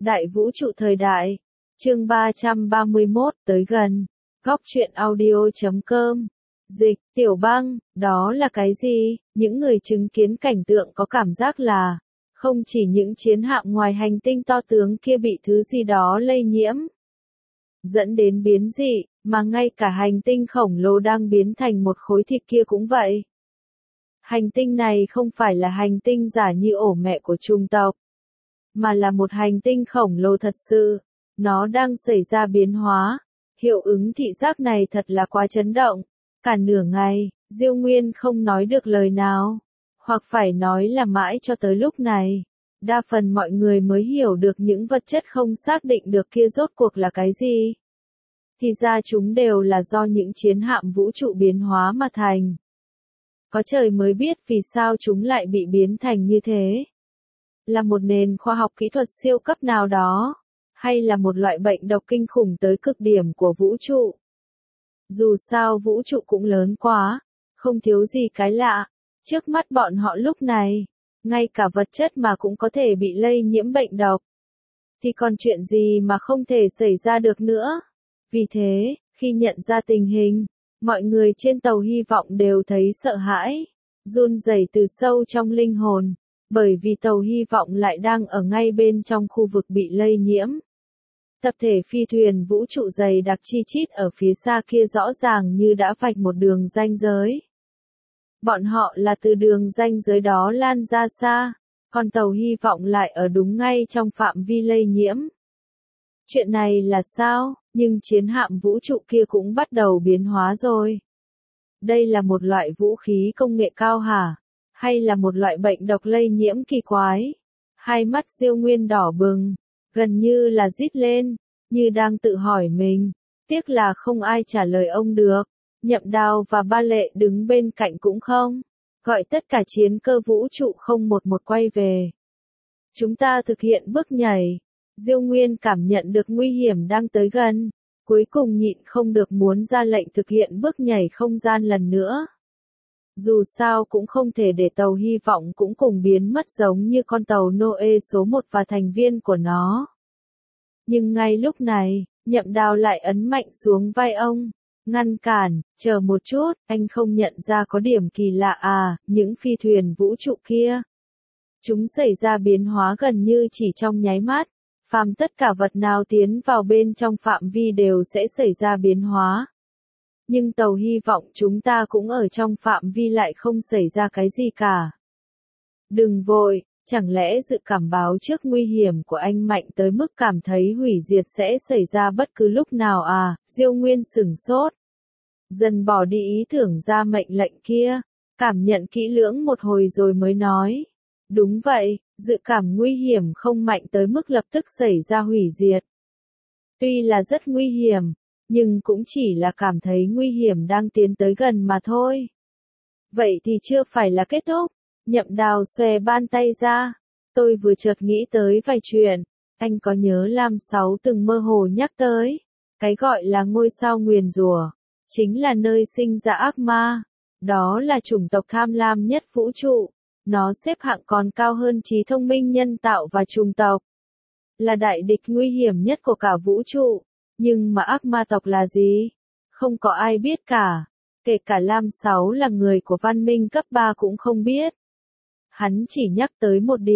Đại vũ trụ thời đại. Chương 331, tới gần. Góc truyện audio.com. Dịch, Tiểu Băng, đó là cái gì? Những người chứng kiến cảnh tượng có cảm giác là, không chỉ những chiến hạm ngoài hành tinh to tướng kia bị thứ gì đó lây nhiễm, dẫn đến biến dị, mà ngay cả hành tinh khổng lồ đang biến thành một khối thịt kia cũng vậy. Hành tinh này không phải là hành tinh giả như ổ mẹ của chủng tộc, mà là một hành tinh khổng lồ thật sự. Nó đang xảy ra biến hóa. Hiệu ứng thị giác này thật là quá chấn động. Cả nửa ngày, Diêu Nguyên không nói được lời nào. Hoặc phải nói là mãi cho tới lúc này, đa phần mọi người mới hiểu được những vật chất không xác định được kia rốt cuộc là cái gì. Thì ra chúng đều là do những chiến hạm vũ trụ biến hóa mà thành. Có trời mới biết vì sao chúng lại bị biến thành như thế. Là một nền khoa học kỹ thuật siêu cấp nào đó, hay là một loại bệnh độc kinh khủng tới cực điểm của vũ trụ. Dù sao vũ trụ cũng lớn quá, không thiếu gì cái lạ. Trước mắt bọn họ lúc này, ngay cả vật chất mà cũng có thể bị lây nhiễm bệnh độc. Thì còn chuyện gì mà không thể xảy ra được nữa. Vì thế, khi nhận ra tình hình, mọi người trên tàu hy vọng đều thấy sợ hãi, run rẩy từ sâu trong linh hồn, bởi vì tàu hy vọng lại đang ở ngay bên trong khu vực bị lây nhiễm. Tập thể phi thuyền vũ trụ dày đặc chi chít ở phía xa kia rõ ràng như đã vạch một đường ranh giới. Bọn họ là từ đường ranh giới đó lan ra xa, còn tàu hy vọng lại ở đúng ngay trong phạm vi lây nhiễm. Chuyện này là sao? Nhưng chiến hạm vũ trụ kia cũng bắt đầu biến hóa rồi. Đây là một loại vũ khí công nghệ cao hả? Hay là một loại bệnh độc lây nhiễm kỳ quái? Hai mắt Diêu Nguyên đỏ bừng, gần như là rít lên, như đang tự hỏi mình. Tiếc là không ai trả lời ông được. Nhậm Đào và Ba Lệ đứng bên cạnh cũng không. Gọi tất cả chiến cơ vũ trụ không một quay về. Chúng ta thực hiện bước nhảy. Diêu Nguyên cảm nhận được nguy hiểm đang tới gần. Cuối cùng nhịn không được muốn ra lệnh thực hiện bước nhảy không gian lần nữa. Dù sao cũng không thể để tàu hy vọng cũng cùng biến mất giống như con tàu Noe số 1 và thành viên của nó. Nhưng ngay lúc này, Nhậm Đào lại ấn mạnh xuống vai ông. Ngăn cản, chờ một chút, anh không nhận ra có điểm kỳ lạ à, những phi thuyền vũ trụ kia. Chúng xảy ra biến hóa gần như chỉ trong nháy mắt. Phàm tất cả vật nào tiến vào bên trong phạm vi đều sẽ xảy ra biến hóa. Nhưng tàu hy vọng chúng ta cũng ở trong phạm vi lại không xảy ra cái gì cả. Đừng vội, chẳng lẽ dự cảm báo trước nguy hiểm của anh mạnh tới mức cảm thấy hủy diệt sẽ xảy ra bất cứ lúc nào à? Diêu Nguyên sửng sốt. Dần bỏ đi ý tưởng ra mệnh lệnh kia, cảm nhận kỹ lưỡng một hồi rồi mới nói. Đúng vậy, dự cảm nguy hiểm không mạnh tới mức lập tức xảy ra hủy diệt. Tuy là rất nguy hiểm, nhưng cũng chỉ là cảm thấy nguy hiểm đang tiến tới gần mà thôi. Vậy thì chưa phải là kết thúc. Nhậm Đào xòe bàn tay ra. Tôi vừa chợt nghĩ tới vài chuyện. Anh có nhớ Lam Sáu từng mơ hồ nhắc tới. Cái gọi là ngôi sao nguyền rủa, chính là nơi sinh ra ác ma. Đó là chủng tộc tham lam nhất vũ trụ. Nó xếp hạng còn cao hơn trí thông minh nhân tạo và chủng tộc. Là đại địch nguy hiểm nhất của cả vũ trụ. Nhưng mà ác ma tộc là gì? Không có ai biết cả. Kể cả Lam Sáu là người của văn minh cấp 3 cũng không biết. Hắn chỉ nhắc tới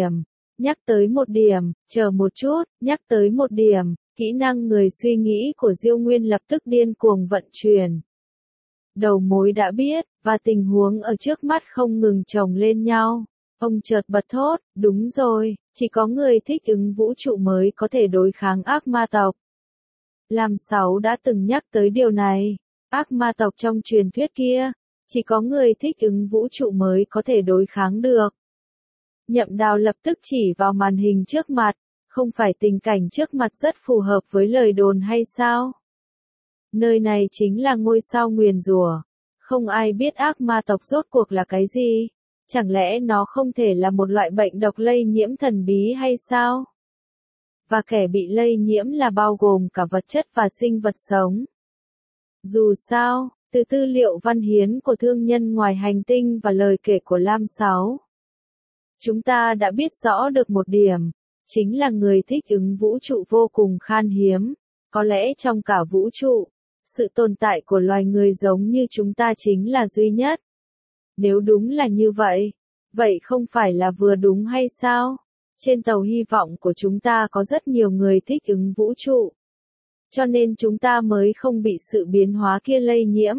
một điểm, chờ một chút, nhắc tới một điểm, kỹ năng người suy nghĩ của Diêu Nguyên lập tức điên cuồng vận chuyển. Đầu mối đã biết, và tình huống ở trước mắt không ngừng chồng lên nhau. Ông chợt bật thốt, đúng rồi, chỉ có người thích ứng vũ trụ mới có thể đối kháng ác ma tộc. Lam Sáu đã từng nhắc tới điều này. Ác ma tộc trong truyền thuyết kia, chỉ có người thích ứng vũ trụ mới có thể đối kháng được. Nhậm Đào lập tức chỉ vào màn hình trước mặt, không phải tình cảnh trước mặt rất phù hợp với lời đồn hay sao? Nơi này chính là ngôi sao nguyền rủa. Không ai biết ác ma tộc rốt cuộc là cái gì? Chẳng lẽ nó không thể là một loại bệnh độc lây nhiễm thần bí hay sao? Và kẻ bị lây nhiễm là bao gồm cả vật chất và sinh vật sống. Dù sao, từ tư liệu văn hiến của thương nhân ngoài hành tinh và lời kể của Lam Sáu, chúng ta đã biết rõ được một điểm, chính là người thích ứng vũ trụ vô cùng khan hiếm. Có lẽ trong cả vũ trụ, sự tồn tại của loài người giống như chúng ta chính là duy nhất. Nếu đúng là như vậy, vậy không phải là vừa đúng hay sao? Trên tàu hy vọng của chúng ta có rất nhiều người thích ứng vũ trụ. Cho nên chúng ta mới không bị sự biến hóa kia lây nhiễm.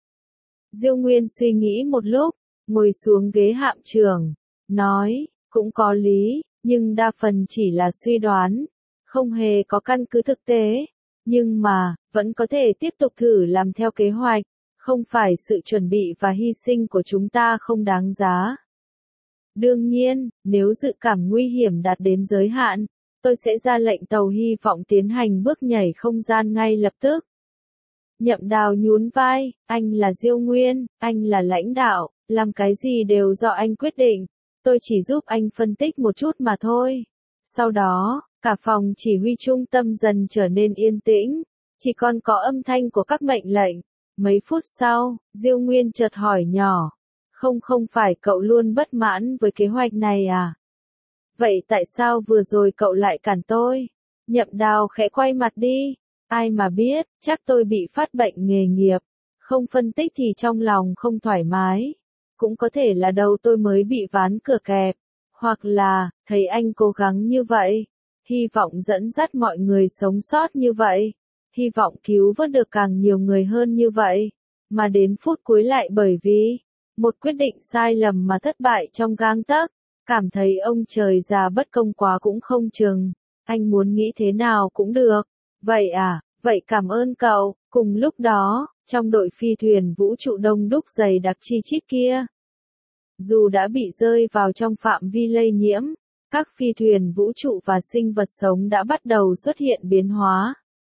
Diêu Nguyên suy nghĩ một lúc, ngồi xuống ghế hạm trưởng, nói, cũng có lý, nhưng đa phần chỉ là suy đoán, không hề có căn cứ thực tế. Nhưng mà, vẫn có thể tiếp tục thử làm theo kế hoạch, không phải sự chuẩn bị và hy sinh của chúng ta không đáng giá. Đương nhiên, nếu dự cảm nguy hiểm đạt đến giới hạn, tôi sẽ ra lệnh tàu hy vọng tiến hành bước nhảy không gian ngay lập tức. Nhậm Đào nhún vai, anh là Diêu Nguyên, anh là lãnh đạo, làm cái gì đều do anh quyết định, tôi chỉ giúp anh phân tích một chút mà thôi. Sau đó, cả phòng chỉ huy trung tâm dần trở nên yên tĩnh, chỉ còn có âm thanh của các mệnh lệnh. Mấy phút sau, Diêu Nguyên chợt hỏi nhỏ, không phải cậu luôn bất mãn với kế hoạch này à? Vậy tại sao vừa rồi cậu lại cản tôi? Nhậm Đào khẽ quay mặt đi, ai mà biết, chắc tôi bị phát bệnh nghề nghiệp, không phân tích thì trong lòng không thoải mái. Cũng có thể là đầu tôi mới bị ván cửa kẹp, hoặc là, thấy anh cố gắng như vậy, hy vọng dẫn dắt mọi người sống sót như vậy, hy vọng cứu vớt được càng nhiều người hơn như vậy, mà đến phút cuối lại bởi vì một quyết định sai lầm mà thất bại trong gang tấc, cảm thấy ông trời già bất công quá cũng không chừng, anh muốn nghĩ thế nào cũng được. Vậy à, vậy cảm ơn cậu. Cùng lúc đó, trong đội phi thuyền vũ trụ đông đúc dày đặc chi chít kia, dù đã bị rơi vào trong phạm vi lây nhiễm, các phi thuyền vũ trụ và sinh vật sống đã bắt đầu xuất hiện biến hóa.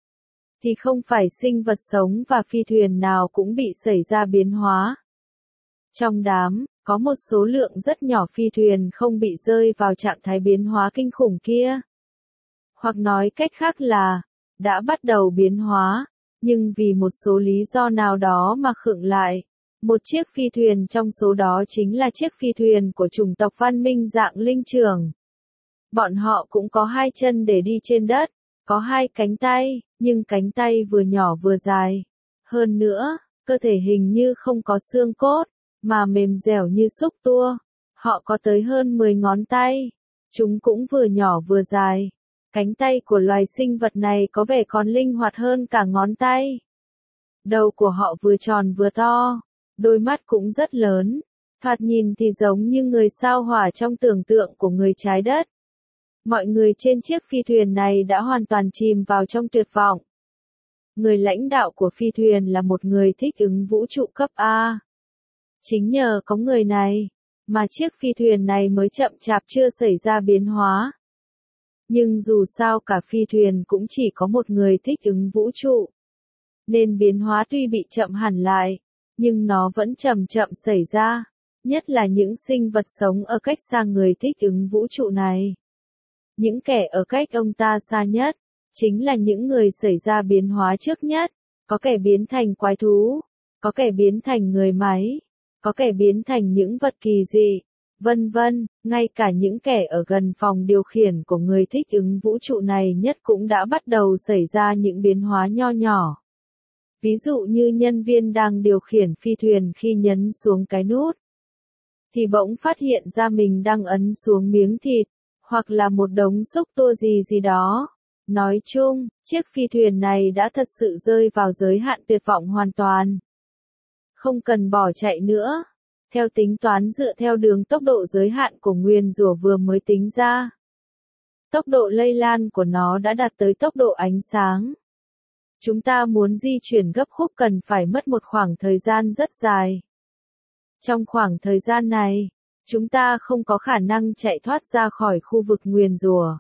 Thì không phải sinh vật sống và phi thuyền nào cũng bị xảy ra biến hóa. Trong đám, có một số lượng rất nhỏ phi thuyền không bị rơi vào trạng thái biến hóa kinh khủng kia. Hoặc nói cách khác là, đã bắt đầu biến hóa, nhưng vì một số lý do nào đó mà khựng lại. Một chiếc phi thuyền trong số đó chính là chiếc phi thuyền của chủng tộc văn minh dạng linh trưởng. Bọn họ cũng có hai chân để đi trên đất, có hai cánh tay, nhưng cánh tay vừa nhỏ vừa dài. Hơn nữa, cơ thể hình như không có xương cốt, mà mềm dẻo như xúc tua. Họ có tới hơn 10 ngón tay. Chúng cũng vừa nhỏ vừa dài. Cánh tay của loài sinh vật này có vẻ còn linh hoạt hơn cả ngón tay. Đầu của họ vừa tròn vừa to, đôi mắt cũng rất lớn, thoạt nhìn thì giống như người sao hỏa trong tưởng tượng của người trái đất. Mọi người trên chiếc phi thuyền này đã hoàn toàn chìm vào trong tuyệt vọng. Người lãnh đạo của phi thuyền là một người thích ứng vũ trụ cấp A. Chính nhờ có người này, mà chiếc phi thuyền này mới chậm chạp chưa xảy ra biến hóa. Nhưng dù sao cả phi thuyền cũng chỉ có một người thích ứng vũ trụ. Nên biến hóa tuy bị chậm hẳn lại, nhưng nó vẫn chậm chậm xảy ra, nhất là những sinh vật sống ở cách xa người thích ứng vũ trụ này. Những kẻ ở cách ông ta xa nhất, chính là những người xảy ra biến hóa trước nhất, có kẻ biến thành quái thú, có kẻ biến thành người máy, có kẻ biến thành những vật kỳ dị, vân vân, ngay cả những kẻ ở gần phòng điều khiển của người thích ứng vũ trụ này nhất cũng đã bắt đầu xảy ra những biến hóa nho nhỏ. Ví dụ như nhân viên đang điều khiển phi thuyền khi nhấn xuống cái nút, thì bỗng phát hiện ra mình đang ấn xuống miếng thịt, hoặc là một đống xúc tua gì đó. Nói chung, chiếc phi thuyền này đã thật sự rơi vào giới hạn tuyệt vọng hoàn toàn. Không cần bỏ chạy nữa. Theo tính toán dựa theo đường tốc độ giới hạn của nguyền rủa vừa mới tính ra, tốc độ lây lan của nó đã đạt tới tốc độ ánh sáng. Chúng ta muốn di chuyển gấp khúc cần phải mất một khoảng thời gian rất dài. Trong khoảng thời gian này, chúng ta không có khả năng chạy thoát ra khỏi khu vực nguyền rủa.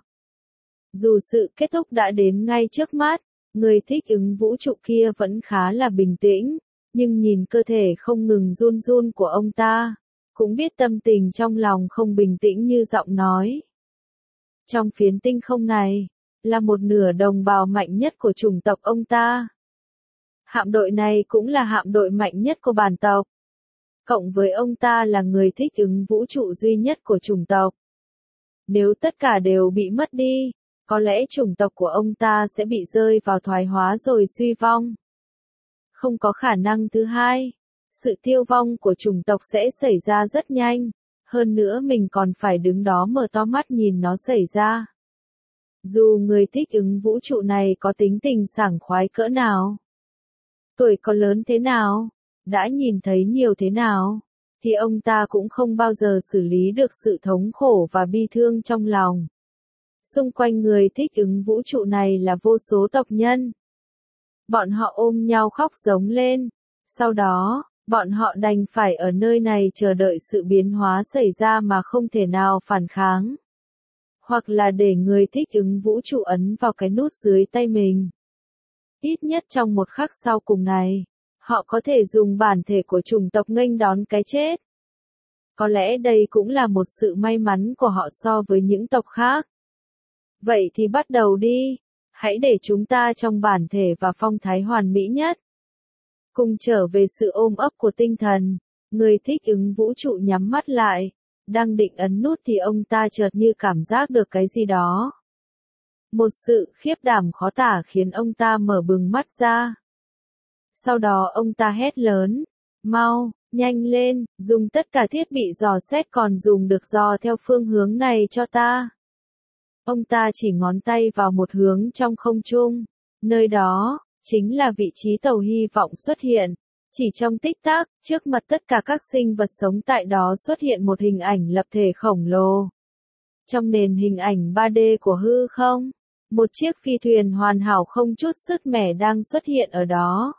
Dù sự kết thúc đã đến ngay trước mắt, người thích ứng vũ trụ kia vẫn khá là bình tĩnh, nhưng nhìn cơ thể không ngừng run run của ông ta, cũng biết tâm tình trong lòng không bình tĩnh như giọng nói. Trong phiến tinh không này, là một nửa đồng bào mạnh nhất của chủng tộc ông ta. Hạm đội này cũng là hạm đội mạnh nhất của bản tộc. Cộng với ông ta là người thích ứng vũ trụ duy nhất của chủng tộc. Nếu tất cả đều bị mất đi, có lẽ chủng tộc của ông ta sẽ bị rơi vào thoái hóa rồi suy vong. Không có khả năng thứ hai. Sự tiêu vong của chủng tộc sẽ xảy ra rất nhanh. Hơn nữa mình còn phải đứng đó mở to mắt nhìn nó xảy ra. Dù người thích ứng vũ trụ này có tính tình sảng khoái cỡ nào, tuổi có lớn thế nào, đã nhìn thấy nhiều thế nào, thì ông ta cũng không bao giờ xử lý được sự thống khổ và bi thương trong lòng. Xung quanh người thích ứng vũ trụ này là vô số tộc nhân. Bọn họ ôm nhau khóc giống lên. Sau đó, bọn họ đành phải ở nơi này chờ đợi sự biến hóa xảy ra mà không thể nào phản kháng. Hoặc là để người thích ứng vũ trụ ấn vào cái nút dưới tay mình. Ít nhất trong một khắc sau cùng này, họ có thể dùng bản thể của chủng tộc nghênh đón cái chết. Có lẽ đây cũng là một sự may mắn của họ so với những tộc khác. Vậy thì bắt đầu đi, hãy để chúng ta trong bản thể và phong thái hoàn mỹ nhất. Cùng trở về sự ôm ấp của tinh thần, người thích ứng vũ trụ nhắm mắt lại, đang định ấn nút thì ông ta chợt như cảm giác được cái gì đó. Một sự khiếp đảm khó tả khiến ông ta mở bừng mắt ra. Sau đó ông ta hét lớn, mau, nhanh lên, dùng tất cả thiết bị dò xét còn dùng được dò theo phương hướng này cho ta. Ông ta chỉ ngón tay vào một hướng trong không trung, nơi đó, chính là vị trí tàu hy vọng xuất hiện. Chỉ trong tích tắc, trước mặt tất cả các sinh vật sống tại đó xuất hiện một hình ảnh lập thể khổng lồ. Trong nền hình ảnh 3D của hư không, một chiếc phi thuyền hoàn hảo không chút sứt mẻ đang xuất hiện ở đó.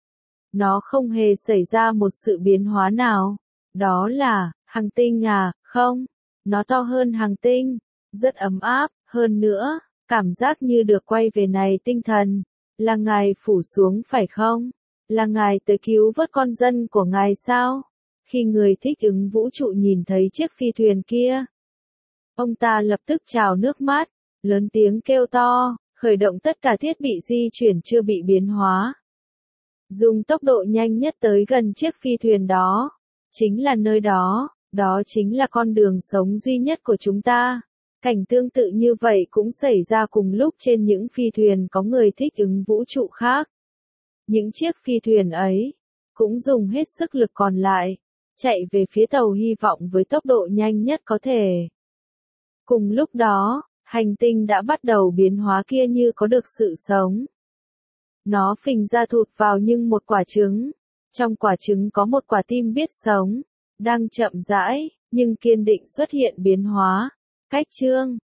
Nó không hề xảy ra một sự biến hóa nào. Đó là, hành tinh à, không? Nó to hơn hành tinh, rất ấm áp, hơn nữa, cảm giác như được quay về này tinh thần. Là ngài phủ xuống phải không? Là ngài tới cứu vớt con dân của ngài sao? Khi người thích ứng vũ trụ nhìn thấy chiếc phi thuyền kia, ông ta lập tức trào nước mắt, lớn tiếng kêu to, khởi động tất cả thiết bị di chuyển chưa bị biến hóa. Dùng tốc độ nhanh nhất tới gần chiếc phi thuyền đó. Chính là nơi đó, đó chính là con đường sống duy nhất của chúng ta. Cảnh tương tự như vậy cũng xảy ra cùng lúc trên những phi thuyền có người thích ứng vũ trụ khác. Những chiếc phi thuyền ấy, cũng dùng hết sức lực còn lại, chạy về phía tàu hy vọng với tốc độ nhanh nhất có thể. Cùng lúc đó, hành tinh đã bắt đầu biến hóa kia như có được sự sống. Nó phình ra thụt vào nhưng một quả trứng. Trong quả trứng có một quả tim biết sống, đang chậm rãi, nhưng kiên định xuất hiện biến hóa. Cách chương